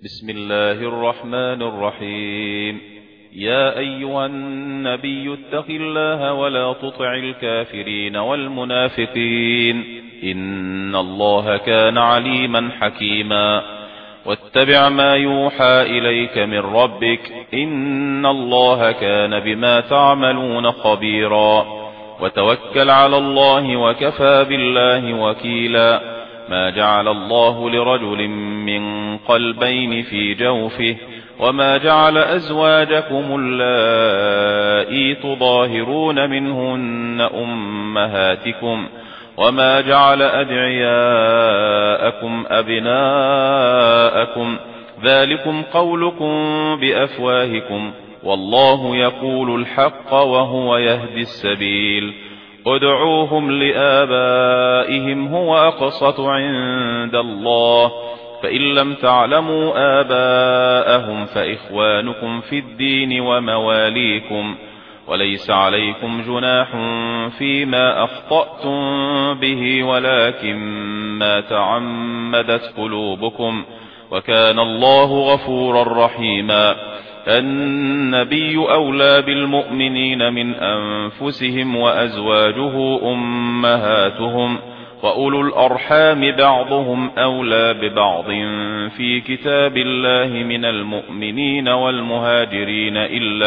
بسم الله الرحمن الرحيم. يا أيها النبي اتق الله ولا تطع الكافرين والمنافقين، إن الله كان عليما حكيما. واتبع ما يوحى إليك من ربك، إن الله كان بما تعملون خبيرا. وتوكل على الله وكفى بالله وكيلا. ما جعل الله لرجل من قلبين في جوفه، وما جعل أزواجكم اللائي تظاهرون منهن أمهاتكم، وما جعل أدعياءكم أبناءكم، ذلكم قولكم بأفواهكم، والله يقول الحق وهو يهدي السبيل. ادعوهم لآبائهم هو أقسط عند الله، فإن لم تعلموا آباءهم فإخوانكم في الدين ومواليكم، وليس عليكم جناح فيما أخطأتم به ولكن ما تعمدت قلوبكم، وكان الله غفورا رحيما. النبي أولى بالمؤمنين من أنفسهم، وأزواجه أمهاتهم، وأولو الأرحام بعضهم أولى ببعض في كتاب الله من المؤمنين والمهاجرين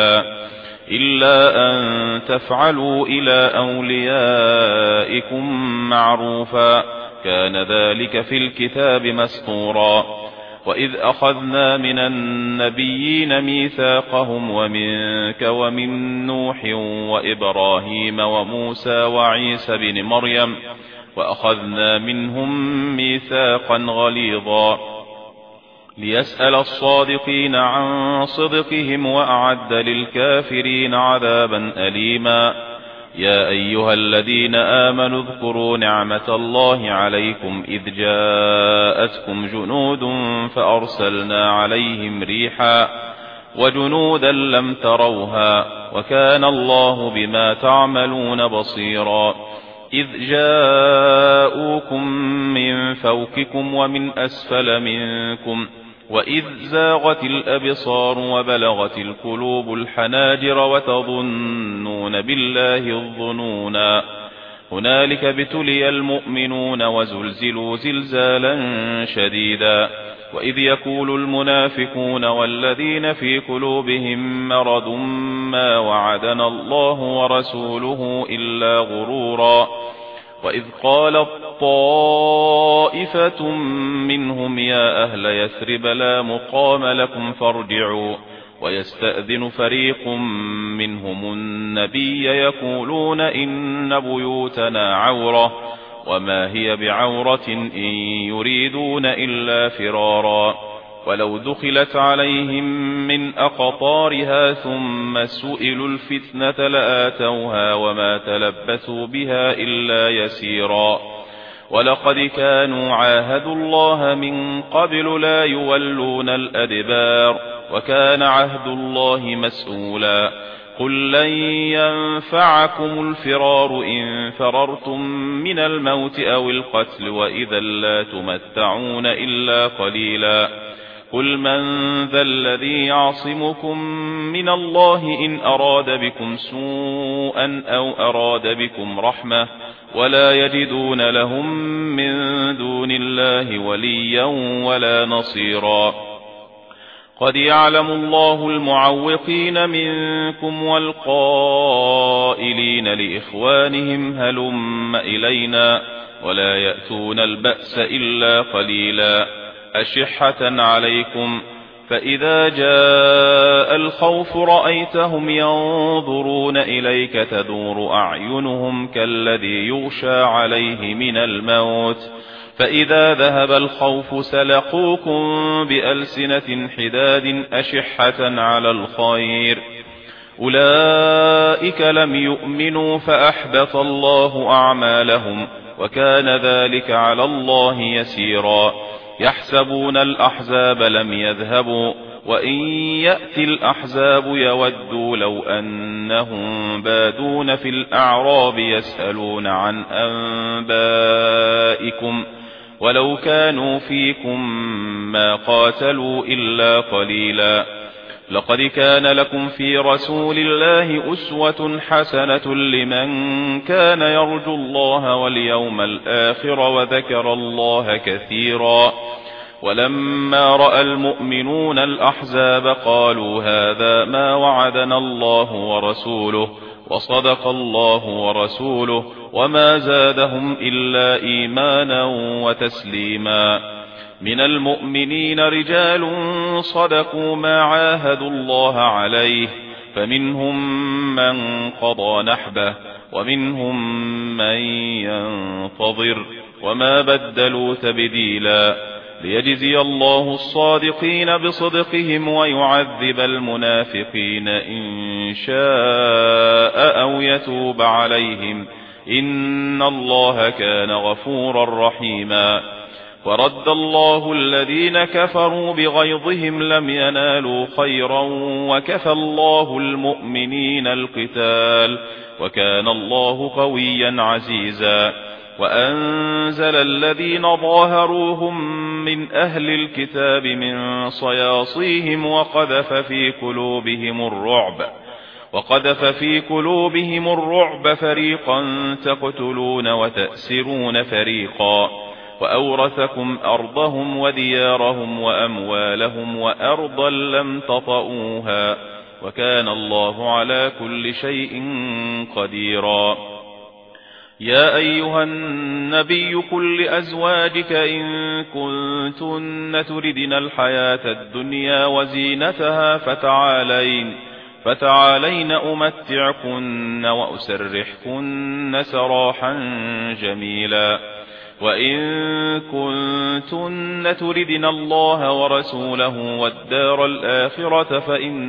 إلا أن تفعلوا إلى أوليائكم معروفا، كان ذلك في الكتاب مسطورا. وإذ أخذنا من النبيين ميثاقهم ومنك ومن نوح وإبراهيم وموسى وعيسى بن مريم، وأخذنا منهم ميثاقا غليظا، ليسأل الصادقين عن صدقهم، وأعد للكافرين عذابا أليما. يا أيها الذين آمنوا اذكروا نعمة الله عليكم إذ جاءتكم جنود فأرسلنا عليهم ريحا وجنودا لم تروها، وكان الله بما تعملون بصيرا. إذ جاءوكم من فوقكم ومن أسفل منكم، وإذ زاغت الأبصار وبلغت القلوب الحناجر وتظنون بالله الظنونا. هنالك ابتلي المؤمنون وزلزلوا زلزالا شديدا. وإذ يقول المنافقون والذين في قلوبهم مرض ما وعدنا الله ورسوله إلا غرورا. وإذ قالت طائفة منهم يا أهل يثرب لا مقام لكم فارجعوا، ويستأذن فريق منهم النبي يقولون إن بيوتنا عورة، وما هي بعورة إن يريدون إلا فرارا. ولو دخلت عليهم من أقطارها ثم سئلوا الفتنة لآتوها وما تلبثوا بها إلا يسيرا. ولقد كانوا عاهدوا الله من قبل لا يولون الأدبار، وكان عهد الله مسؤولا. قل لن ينفعكم الفرار إن فررتم من الموت أو القتل، وإذا لا تمتعون إلا قليلا. قل من ذا الذي يعصمكم من الله إن أراد بكم سوءا أو أراد بكم رحمة، ولا يجدون لهم من دون الله وليا ولا نصيرا. قد يعلم الله المعوقين منكم والقائلين لإخوانهم هلم إلينا، ولا يأتون البأس إلا قليلا. أشحة عليكم، فإذا جاء الخوف رأيتهم ينظرون إليك تدور أعينهم كالذي يغشى عليه من الموت، فإذا ذهب الخوف سلقوكم بألسنة حداد أشحة على الخير. أولئك لم يؤمنوا فأحبط الله أعمالهم، وكان ذلك على الله يسيرا. يحسبون الأحزاب لم يذهبوا، وإن يأتي الأحزاب يودوا لو أنهم بادون في الأعراب يسألون عن أنبائكم، ولو كانوا فيكم ما قاتلوا إلا قليلا. لقد كان لكم في رسول الله أسوة حسنة لمن كان يرجو الله واليوم الآخر وذكر الله كثيرا. ولما رأى المؤمنون الأحزاب قالوا هذا ما وعدنا الله ورسوله وصدق الله ورسوله وما زادهم إلا إيمانا وتسليما. من المؤمنين رجال صدقوا ما عاهدوا الله عليه فمنهم من قضى نحبه ومنهم من ينتظر وما بدلوا تبديلا، ليجزي الله الصادقين بصدقهم ويعذب المنافقين إن شاء أو يتوب عليهم إن الله كان غفورا رحيما. ورد الله الذين كفروا بغيظهم لم ينالوا خيرا وكفى الله المؤمنين القتال وكان الله قويا عزيزا. وأنزل الذين ظاهروهم من أهل الكتاب من صياصيهم وقذف في قلوبهم الرعب فريقا تقتلون وتأسرون فريقا، وأورثكم أرضهم وديارهم وأموالهم وأرضا لم تطئوها وكان الله على كل شيء قديرا. يا أيها النبي قل لأزواجك إن كنتن تردن الحياة الدنيا وزينتها فتعالين أمتعكن وأسرحكن سراحا جميلا. وإن كنتن تردن الله ورسوله والدار الآخرة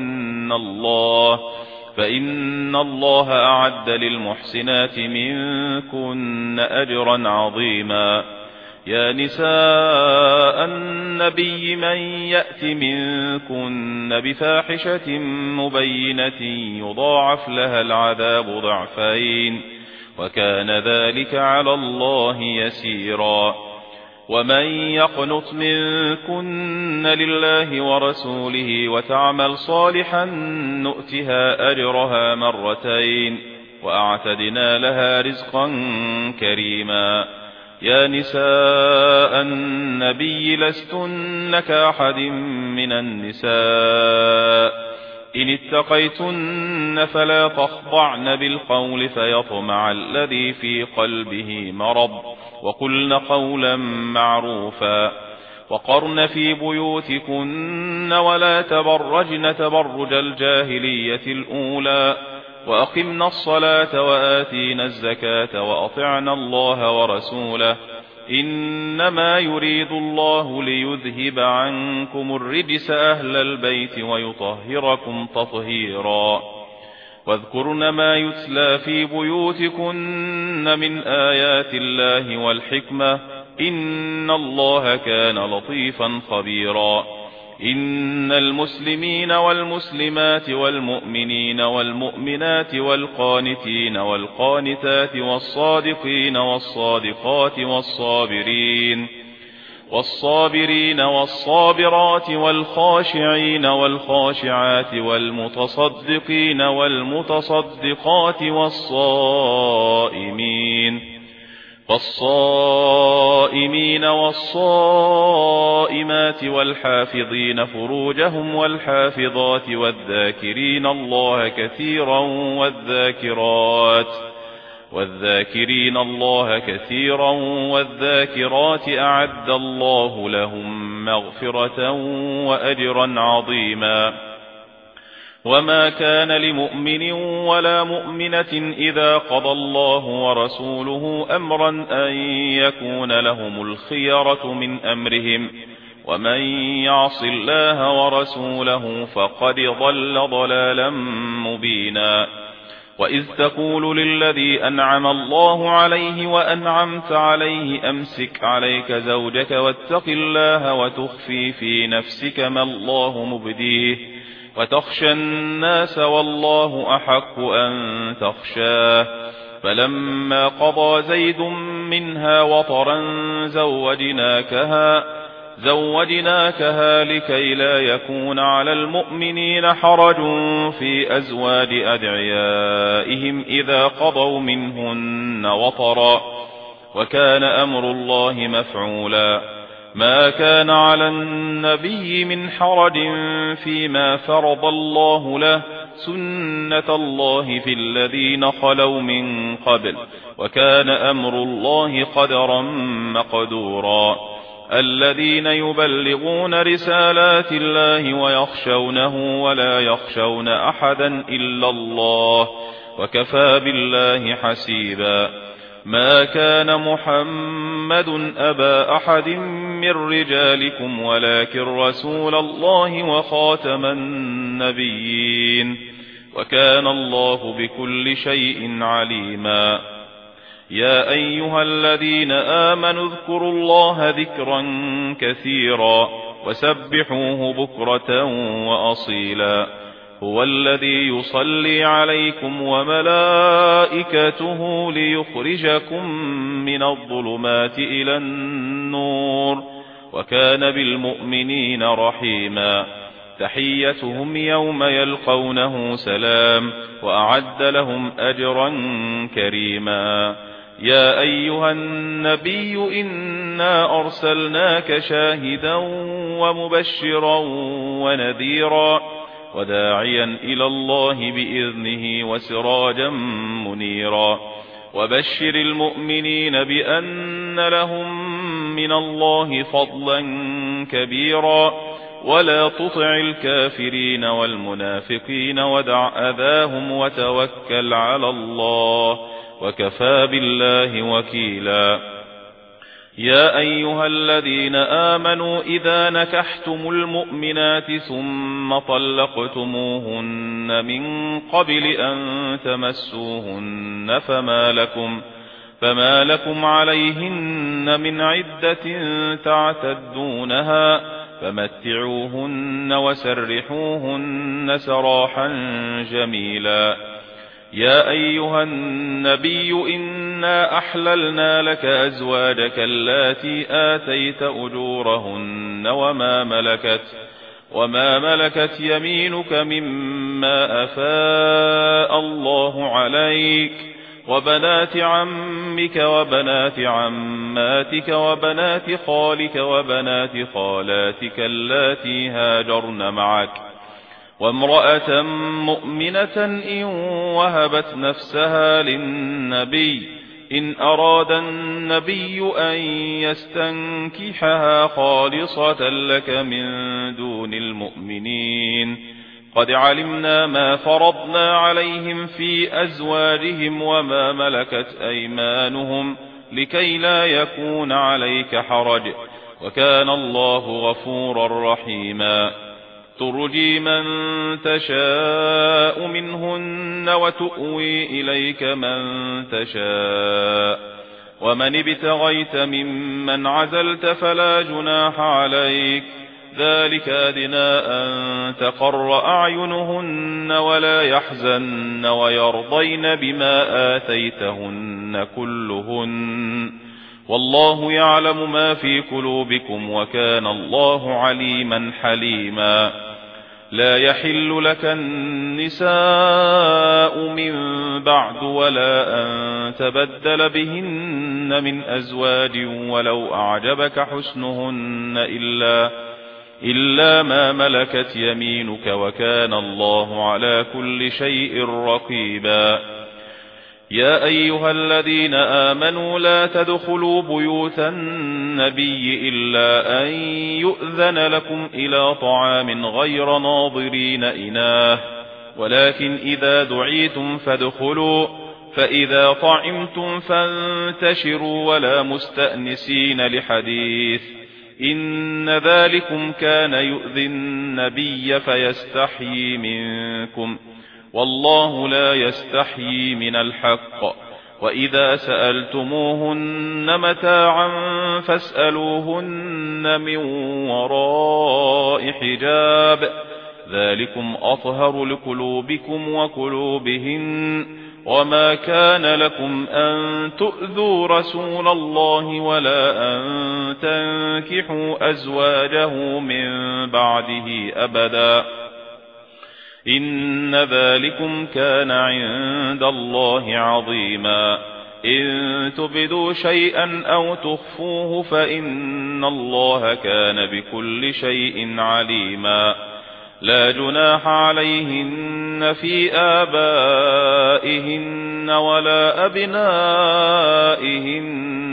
فإن الله أعد للمحسنات منكن أجرا عظيما. يا نساء النبي من يأت منكن بفاحشة مبينة يضاعف لها العذاب ضعفين وكان ذلك على الله يسيرا. ومن يقنط منكن لله ورسوله وتعمل صالحا نؤتها أجرها مرتين وأعتدنا لها رزقا كريما. يا نساء النبي لستن كأحد من النساء إن اتقيتن فلا تخضعن بالقول فيطمع الذي في قلبه مرض وقلن قولا معروفا. وقرن في بيوتكن ولا تبرجن تبرج الجاهلية الأولى وأقمنا الصلاة وآتينا الزكاة وأطعنا الله ورسوله إنما يريد الله ليذهب عنكم الرجس أهل البيت ويطهركم تطهيرا. واذكرن ما يتلى في بيوتكن من آيات الله والحكمة إن الله كان لطيفا خبيرا. إن المسلمين والمسلمات والمؤمنين والمؤمنات والقانتين والقانتات والصادقين والصادقات والصابرين والصابرات والخاشعين والخاشعات والمتصدقين والمتصدقات والصائمين والصائمات والحافظين فروجهم والحافظات والذاكرين الله كثيرا والذاكرات أعد الله لهم مغفرة وأجرا عظيما. وما كان لمؤمن ولا مؤمنة إذا قضى الله ورسوله أمرا أن يكون لهم الخيرة من أمرهم ومن يعص الله ورسوله فقد ضل ضلالا مبينا. وإذ تقول للذي أنعم الله عليه وأنعمت عليه أمسك عليك زوجك واتق الله وتخفي في نفسك ما الله مبديه وتخشى الناس والله أحق أن تخشاه فلما قضى زيد منها وطرا زوجناكها لكي لا يكون على المؤمنين حرج في أزواج أدعيائهم إذا قضوا منهن وطرا، وكان أمر الله مفعولا. ما كان على النبي من حرج فيما فرض الله له، سنة الله في الذين خلوا من قبل، وكان أمر الله قدرا مقدورا. الذين يبلغون رسالات الله ويخشونه ولا يخشون أحدا إلا الله، وكفى بالله حسيبا. ما كان محمد أبا أحد من رجالكم ولكن رسول الله وخاتم النبيين، وكان الله بكل شيء عليما. يا أيها الذين آمنوا اذكروا الله ذكرا كثيرا وسبحوه بكرة وأصيلا. هو الذي يصلي عليكم وملائكته ليخرجكم من الظلمات إلى النور، وكان بالمؤمنين رحيما. تحيتهم يوم يلقونه سلام، وأعد لهم أجرا كريما. يا أيها النبي إنا أرسلناك شاهدا ومبشرا ونذيرا وداعيا إلى الله بإذنه وسراجا منيرا. وبشر المؤمنين بأن لهم من الله فضلا كبيرا، ولا تطع الكافرين والمنافقين ودع أذاهم وتوكل على الله، وكفى بالله وكيلا. يا أيها الذين آمنوا إذا نكحتم المؤمنات ثم طلقتموهن من قبل أن تمسوهن فما لكم عليهن من عدة تعتدونها، فمتعوهن وسرحوهن سراحا جميلا. يا أيها النبي إنا أحللنا لك أزواجك اللاتي آتيت أجورهن وما ملكت يمينك مما أفاء الله عليك، وبنات عمك وبنات عماتك وبنات خالك وبنات خالاتك اللاتي هاجرن معك، وامرأة مؤمنة إن وهبت نفسها للنبي إن أراد النبي أن يستنكحها خالصة لك من دون المؤمنين. قد علمنا ما فرضنا عليهم في أزواجهم وما ملكت أيمانهم لكي لا يكون عليك حرج، وكان الله غفورا رحيما. ترجي من تشاء منهن وتؤوي إليك من تشاء، ومن ابتغيت ممن عزلت فلا جناح عليك، ذلك أدنى أن تقر أعينهن ولا يحزن ويرضين بما آتيتهن كلهن، والله يعلم ما في قلوبكم وكان الله عليما حليما. لا يحل لك النساء من بعد ولا أن تبدل بهن من أزواج ولو أعجبك حسنهن إلا ما ملكت يمينك، وكان الله على كل شيء رقيبا. يا أيها الذين آمنوا لا تدخلوا بيوت النبي إلا أن يؤذن لكم إلى طعام غير ناظرين إناه، ولكن إذا دعيتم فادخلوا، فإذا طعمتم فانتشروا ولا مستأنسين لحديث، إن ذلكم كان يؤذي النبي فيستحيي منكم، والله لا يستحيي من الحق. وإذا سألتموهن متاعا فاسألوهن من وراء حجاب، ذلكم أطهر لقلوبكم وقلوبهن، وما كان لكم أن تؤذوا رسول الله ولا أن تنكحوا أزواجه من بعده أبدا إن ذلكم كان عند الله عظيما إن تبدوا شيئا أو تخفوه فإن الله كان بكل شيء عليما لا جناح عليهن في آبائهن ولا أبنائهن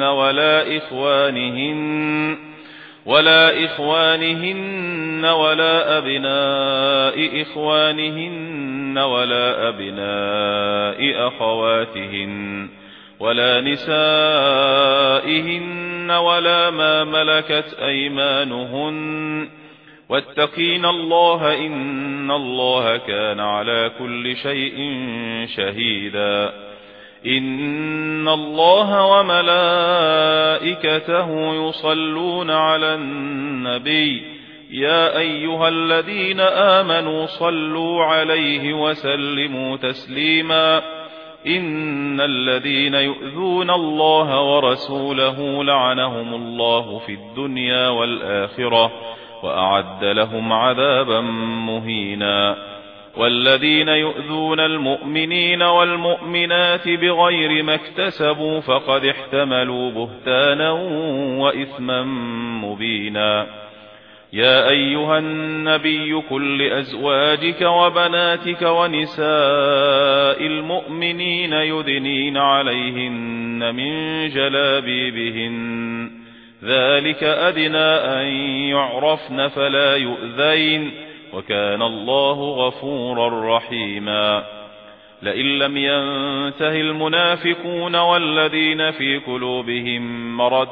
ولا إخوانهن ولا أبناء إخوانهن ولا أبناء أخواتهن ولا نسائهن ولا ما ملكت أيمانهن واتقين الله إن الله كان على كل شيء شهيدا إن الله وملائكته يصلون على النبي يا أيها الذين آمنوا صلوا عليه وسلموا تسليما إن الذين يؤذون الله ورسوله لعنهم الله في الدنيا والآخرة وأعد لهم عذابا مهينا والذين يؤذون المؤمنين والمؤمنات بغير ما اكتسبوا فقد احتملوا بهتانا وإثما مبينا يا أيها النبي قل لأزواجك وبناتك ونساء المؤمنين يدنين عليهن من جلابيبهن ذلك أدنى أن يعرفن فلا يؤذين وكان الله غفورا رحيما لئن لم ينته المنافقون والذين في قلوبهم مرض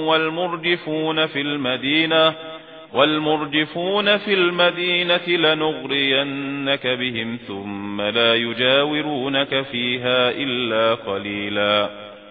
والمرجفون في المدينة لنغرينك بهم ثم لا يجاورونك فيها إلا قليلا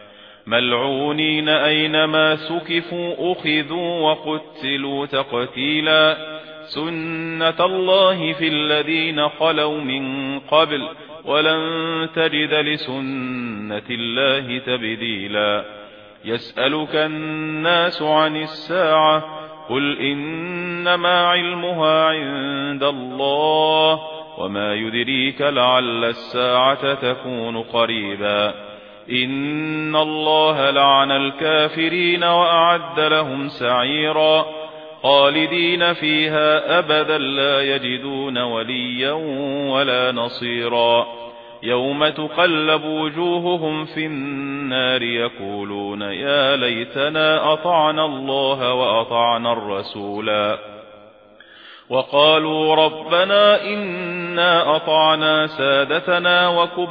ملعونين أينما سكفوا أخذوا وقتلوا تقتيلا سنة الله في الذين خلوا من قبل ولن تجد لسنة الله تبديلا يسألك الناس عن الساعة قل إنما علمها عند الله وما يدريك لعل الساعة تكون قريبا إن الله لعن الكافرين وأعد لهم سعيرا خالدين فيها أبدا لا يجدون وليا ولا نصيرا يوم تقلب وجوههم في النار يقولون يا ليتنا أطعنا الله وأطعنا الرسولا وقالوا ربنا إنا أطعنا سادتنا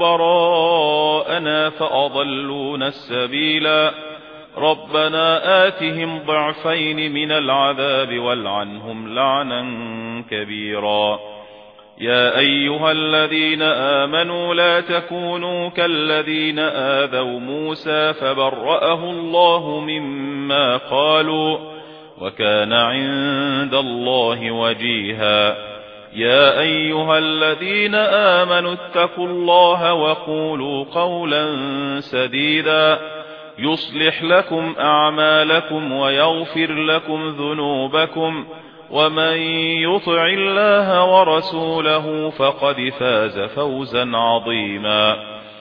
وكبراءنا فأضلونا السبيلا ربنا آتهم ضعفين من العذاب والعنهم لعنا كبيرا يا أيها الذين آمنوا لا تكونوا كالذين آذوا موسى فبرأه الله مما قالوا وكان عند الله وجيها يا أيها الذين آمنوا اتقوا الله وقولوا قولا سديدا يصلح لكم أعمالكم ويغفر لكم ذنوبكم ومن يطع الله ورسوله فقد فاز فوزا عظيما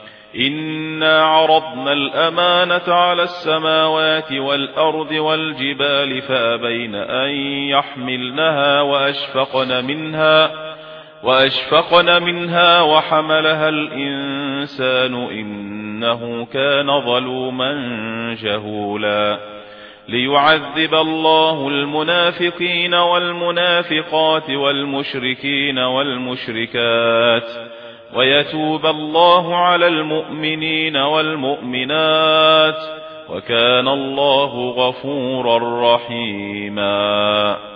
إنا عرضنا الأمانة على السماوات والأرض والجبال فأبين أن يحملنها وأشفقن منها وحملها الإنسان إنه كان ظلوما جهولا ليعذب الله المنافقين والمنافقات والمشركين والمشركات ويتوب الله على المؤمنين والمؤمنات وكان الله غفورا رحيما.